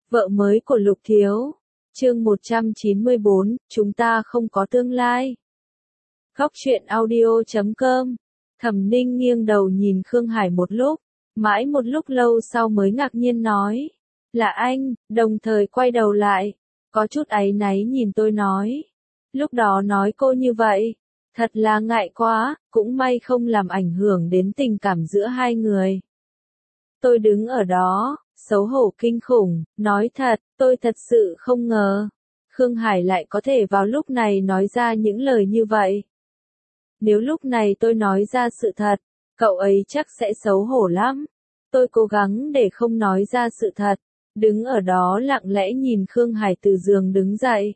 Vợ mới của Lục Thiếu. Chương 194, chúng ta không có tương lai. Góc truyện audio.com. Thẩm Ninh nghiêng đầu nhìn Khương Hải một lúc, mãi một lúc lâu sau mới ngạc nhiên nói, là anh, đồng thời quay đầu lại, có chút áy náy nhìn tôi nói. Lúc đó nói cô như vậy, thật là ngại quá, cũng may không làm ảnh hưởng đến tình cảm giữa hai người. Tôi đứng ở đó, xấu hổ kinh khủng, nói thật, tôi thật sự không ngờ. Khương Hải lại có thể vào lúc này nói ra những lời như vậy. Nếu lúc này tôi nói ra sự thật, cậu ấy chắc sẽ xấu hổ lắm. Tôi cố gắng để không nói ra sự thật, đứng ở đó lặng lẽ nhìn Khương Hải từ giường đứng dậy.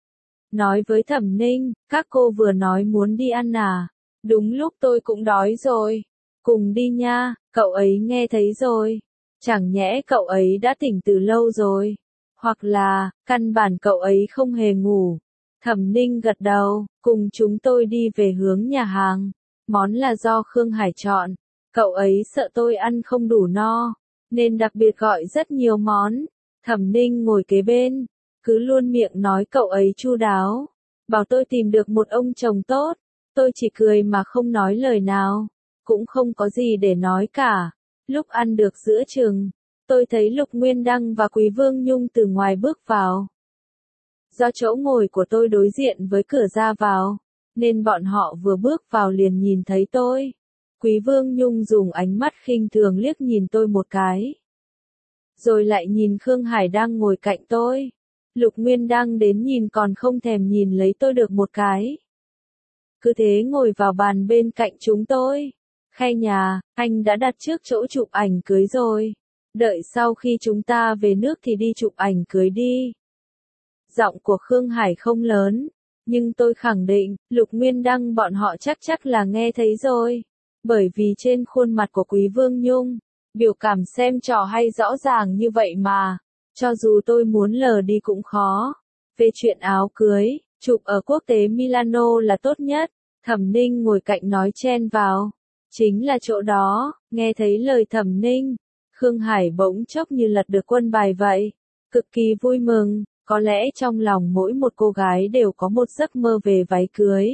Nói với Thẩm Ninh, các cô vừa nói muốn đi ăn à? Đúng lúc tôi cũng đói rồi. Cùng đi nha, cậu ấy nghe thấy rồi. Chẳng nhẽ cậu ấy đã tỉnh từ lâu rồi. Hoặc là, căn bản cậu ấy không hề ngủ. Thẩm Ninh gật đầu, cùng chúng tôi đi về hướng nhà hàng. Món là do Khương Hải chọn. Cậu ấy sợ tôi ăn không đủ no, nên đặc biệt gọi rất nhiều món. Thẩm Ninh ngồi kế bên, cứ luôn miệng nói cậu ấy chu đáo. Bảo tôi tìm được một ông chồng tốt. Tôi chỉ cười mà không nói lời nào. Cũng không có gì để nói cả. Lúc ăn được giữa chừng, tôi thấy Lục Nguyên Đăng và Quý Vương Nhung từ ngoài bước vào. Do chỗ ngồi của tôi đối diện với cửa ra vào, nên bọn họ vừa bước vào liền nhìn thấy tôi. Quý Vương Nhung dùng ánh mắt khinh thường liếc nhìn tôi một cái. Rồi lại nhìn Khương Hải đang ngồi cạnh tôi. Lục Nguyên Đăng đến nhìn còn không thèm nhìn lấy tôi được một cái. Cứ thế ngồi vào bàn bên cạnh chúng tôi. Khay nhà, anh đã đặt trước chỗ chụp ảnh cưới rồi. Đợi sau khi chúng ta về nước thì đi chụp ảnh cưới đi. Giọng của Khương Hải không lớn, nhưng tôi khẳng định, Lục Nguyên Đăng bọn họ chắc là nghe thấy rồi. Bởi vì trên khuôn mặt của Quý Vương Nhung, biểu cảm xem trò hay rõ ràng như vậy mà. Cho dù tôi muốn lờ đi cũng khó. Về chuyện áo cưới, chụp ở quốc tế Milano là tốt nhất. Thẩm Ninh ngồi cạnh nói chen vào. Chính là chỗ đó, nghe thấy lời Thẩm Ninh. Khương Hải bỗng chốc như lật được quân bài vậy. Cực kỳ vui mừng, có lẽ trong lòng mỗi một cô gái đều có một giấc mơ về váy cưới.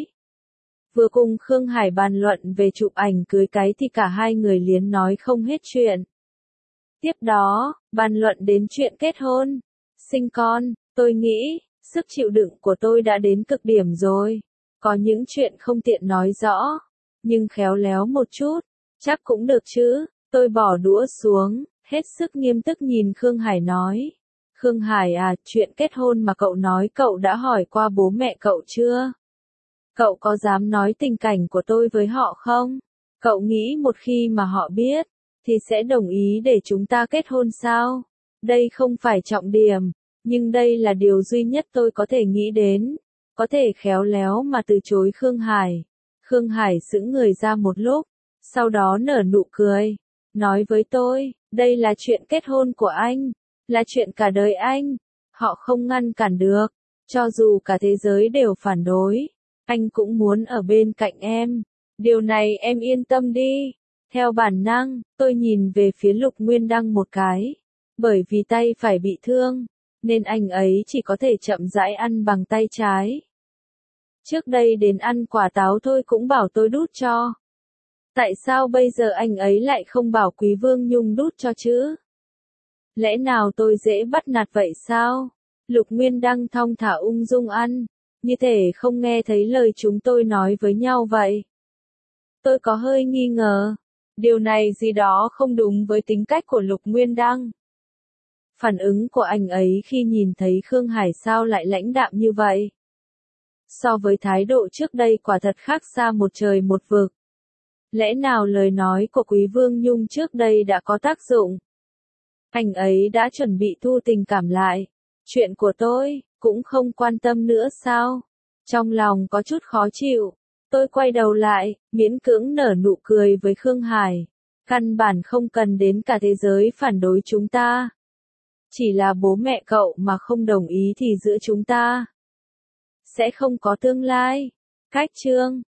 Vừa cùng Khương Hải bàn luận về chụp ảnh cưới cái thì cả hai người liến nói không hết chuyện. Tiếp đó, bàn luận đến chuyện kết hôn, sinh con, tôi nghĩ, sức chịu đựng của tôi đã đến cực điểm rồi. Có những chuyện không tiện nói rõ, nhưng khéo léo một chút, chắc cũng được chứ. Tôi bỏ đũa xuống, hết sức nghiêm túc nhìn Khương Hải nói. Khương Hải à, chuyện kết hôn mà cậu nói cậu đã hỏi qua bố mẹ cậu chưa? Cậu có dám nói tình cảnh của tôi với họ không? Cậu nghĩ một khi mà họ biết, thì sẽ đồng ý để chúng ta kết hôn sao? Đây không phải trọng điểm, nhưng đây là điều duy nhất tôi có thể nghĩ đến. Có thể khéo léo mà từ chối Khương Hải. Khương Hải sững người ra một lúc, sau đó nở nụ cười. Nói với tôi, đây là chuyện kết hôn của anh, là chuyện cả đời anh. Họ không ngăn cản được, cho dù cả thế giới đều phản đối. Anh cũng muốn ở bên cạnh em. Điều này em yên tâm đi. Theo bản năng, tôi nhìn về phía Lục Nguyên Đăng một cái. Bởi vì tay phải bị thương, nên anh ấy chỉ có thể chậm rãi ăn bằng tay trái. Trước đây đến ăn quả táo thôi cũng bảo tôi đút cho. Tại sao bây giờ anh ấy lại không bảo Quý Vương Nhung đút cho chứ? Lẽ nào tôi dễ bắt nạt vậy sao? Lục Nguyên Đăng thong thả ung dung ăn, như thể không nghe thấy lời chúng tôi nói với nhau vậy. Tôi có hơi nghi ngờ. Điều này gì đó không đúng với tính cách của Lục Nguyên Đăng. Phản ứng của anh ấy khi nhìn thấy Khương Hải sao lại lãnh đạm như vậy? So với thái độ trước đây quả thật khác xa một trời một vực. Lẽ nào lời nói của Quý Vương Nhung trước đây đã có tác dụng? Anh ấy đã chuẩn bị thu tình cảm lại. Chuyện của tôi, cũng không quan tâm nữa sao? Trong lòng có chút khó chịu. Tôi quay đầu lại, miễn cưỡng nở nụ cười với Khương Hải. Căn bản không cần đến cả thế giới phản đối chúng ta. Chỉ là bố mẹ cậu mà không đồng ý thì giữa chúng ta sẽ không có tương lai. Cách chương